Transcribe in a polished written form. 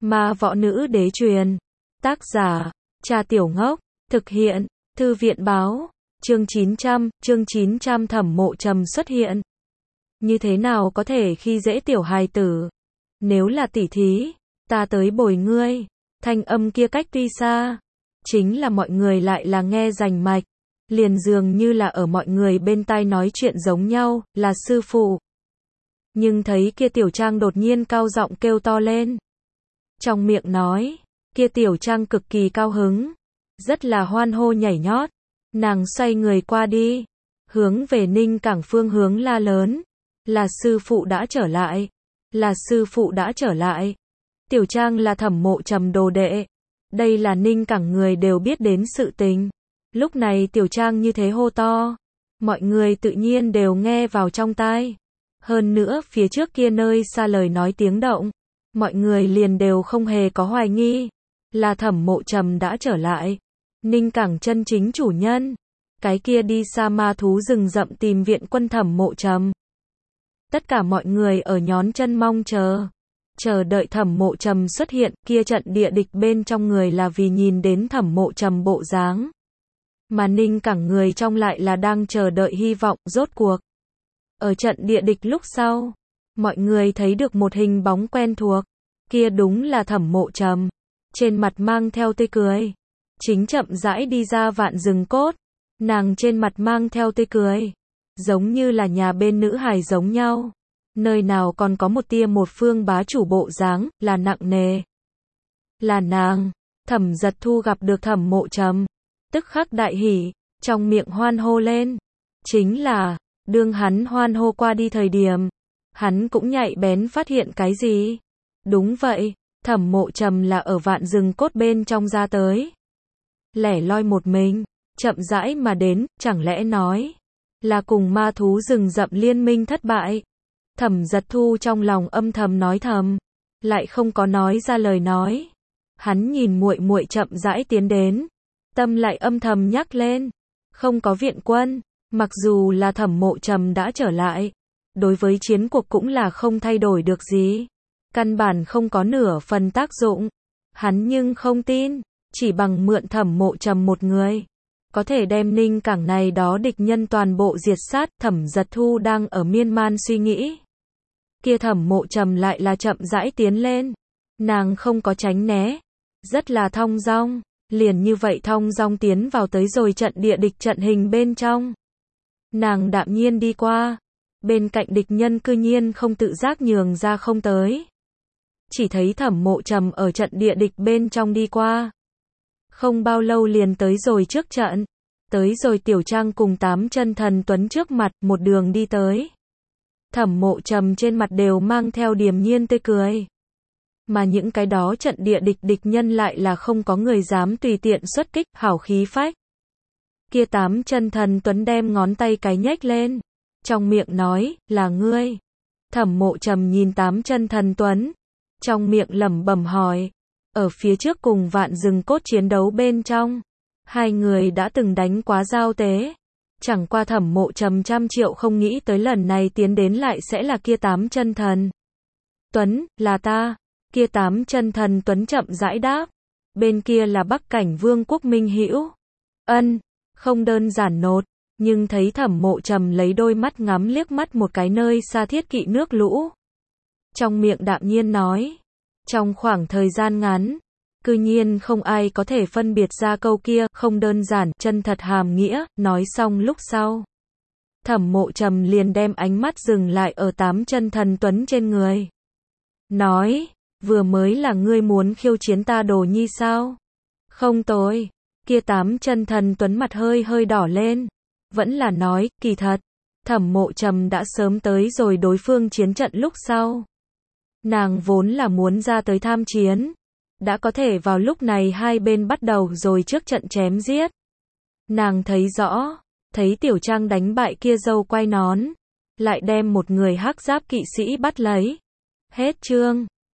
Ma võ nữ đế truyền. Tác giả, Trà Tiểu Ngốc. Thực hiện, Thư viện báo. Chương 900 Thẩm Mộ Trầm xuất hiện. Như thế nào có thể khi dễ tiểu hài tử? Nếu là tỷ thí, ta tới bồi ngươi. Thanh âm kia cách tuy xa, chính là mọi người lại là nghe rành mạch. Liền dường như là ở mọi người bên tai nói chuyện giống nhau, là sư phụ. Nhưng thấy kia Tiểu Trang đột nhiên cao giọng kêu to lên. Trong miệng nói, kia Tiểu Trang cực kỳ cao hứng, rất là hoan hô nhảy nhót. Nàng xoay người qua đi, hướng về Ninh Cảng phương hướng la lớn. Là sư phụ đã trở lại. Là sư phụ đã trở lại. Tiểu Trang là Thẩm Mộ Trầm đồ đệ. Đây là Ninh Cảng người đều biết đến sự tình. Lúc này Tiểu Trang như thế hô to, mọi người tự nhiên đều nghe vào trong tai. Hơn nữa phía trước kia nơi xa lời nói tiếng động, mọi người liền đều không hề có hoài nghi, là Thẩm Mộ Trầm đã trở lại. Ninh Cảng chân chính chủ nhân, cái kia đi xa ma thú rừng rậm tìm viện quân Thẩm Mộ Trầm. Tất cả mọi người ở nhón chân mong chờ đợi Thẩm Mộ Trầm xuất hiện. Kia trận địa địch bên trong người là vì nhìn đến Thẩm Mộ Trầm bộ dáng, mà Ninh Cảng người trong lại là đang chờ đợi hy vọng. Rốt cuộc, ở trận địa địch lúc sau, mọi người thấy được một hình bóng quen thuộc, kia đúng là Thẩm Mộ Trầm, trên mặt mang theo tươi cười, chính chậm rãi đi ra Vạn Rừng Cốt. Nàng trên mặt mang theo tươi cười, giống như là nhà bên nữ hài giống nhau, nơi nào còn có một tia một phương bá chủ bộ dáng, là nặng nề. Là nàng. Thẩm Giật Thu gặp được Thẩm Mộ Trầm, tức khắc đại hỉ, trong miệng hoan hô lên. Chính là, đương hắn hoan hô qua đi thời điểm, hắn cũng nhạy bén phát hiện cái gì? Đúng vậy, Thẩm Mộ Trầm là ở Vạn Rừng Cốt bên trong ra tới. Lẻ loi một mình, chậm rãi mà đến, chẳng lẽ nói là cùng ma thú rừng rậm liên minh thất bại? Thẩm Giật Thu trong lòng âm thầm nói thầm, lại không có nói ra lời nói. Hắn nhìn muội muội chậm rãi tiến đến, tâm lại âm thầm nhắc lên, không có viện quân, mặc dù là Thẩm Mộ Trầm đã trở lại, đối với chiến cuộc cũng là không thay đổi được gì, căn bản không có nửa phần tác dụng. Hắn nhưng không tin, chỉ bằng mượn Thẩm Mộ Trầm một người, có thể đem Ninh Cảng này đó địch nhân toàn bộ diệt sát. Thẩm Giật Thu đang ở miên man suy nghĩ, kia Thẩm Mộ Trầm lại là chậm rãi tiến lên, nàng không có tránh né, rất là thong dong, liền như vậy thong dong tiến vào tới rồi trận địa địch trận hình bên trong. Nàng đạm nhiên đi qua, bên cạnh địch nhân cư nhiên không tự giác nhường ra không tới. Chỉ thấy Thẩm Mộ Trầm ở trận địa địch bên trong đi qua, không bao lâu liền tới rồi trước trận, tới rồi Tiểu Trang cùng 8 chân thần tuấn trước mặt, một đường đi tới. Thẩm Mộ Trầm trên mặt đều mang theo điềm nhiên tươi cười. Mà những cái đó trận địa địch nhân lại là không có người dám tùy tiện xuất kích, hảo khí phách. Kia 8 chân thần tuấn đem ngón tay cái nhếch lên, trong miệng nói, là ngươi. Thẩm Mộ Trầm nhìn 8 chân thần tuấn, trong miệng lẩm bẩm hỏi, ở phía trước cùng Vạn Rừng Cốt chiến đấu bên trong, hai người đã từng đánh quá giao tế. Chẳng qua Thẩm Mộ Trầm trăm triệu không nghĩ tới lần này tiến đến lại sẽ là kia 8 chân thần tuấn, là ta. Kia 8 chân thần tuấn chậm rãi đáp, bên kia là Bắc Cảnh Vương quốc Minh Hữu. Ân, không đơn giản nột, nhưng thấy Thẩm Mộ Trầm lấy đôi mắt ngắm liếc mắt một cái nơi xa thiết kỵ nước lũ. Trong miệng đạm nhiên nói, trong khoảng thời gian ngắn, cư nhiên không ai có thể phân biệt ra câu kia không đơn giản chân thật hàm nghĩa. Nói xong lúc sau, Thẩm Mộ Trầm liền đem ánh mắt dừng lại ở 8 chân thần tuấn trên người. Nói, vừa mới là ngươi muốn khiêu chiến ta đồ nhi sao? Không tồi. Kia 8 chân thần tuấn mặt hơi đỏ lên, vẫn là nói, kỳ thật, Thẩm Mộ Trầm đã sớm tới rồi đối phương chiến trận lúc sau. Nàng vốn là muốn ra tới tham chiến, đã có thể vào lúc này hai bên bắt đầu rồi trước trận chém giết. Nàng thấy rõ, thấy Tiểu Trang đánh bại kia dâu quai nón, lại đem một người hắc giáp kỵ sĩ bắt lấy. Hết chương.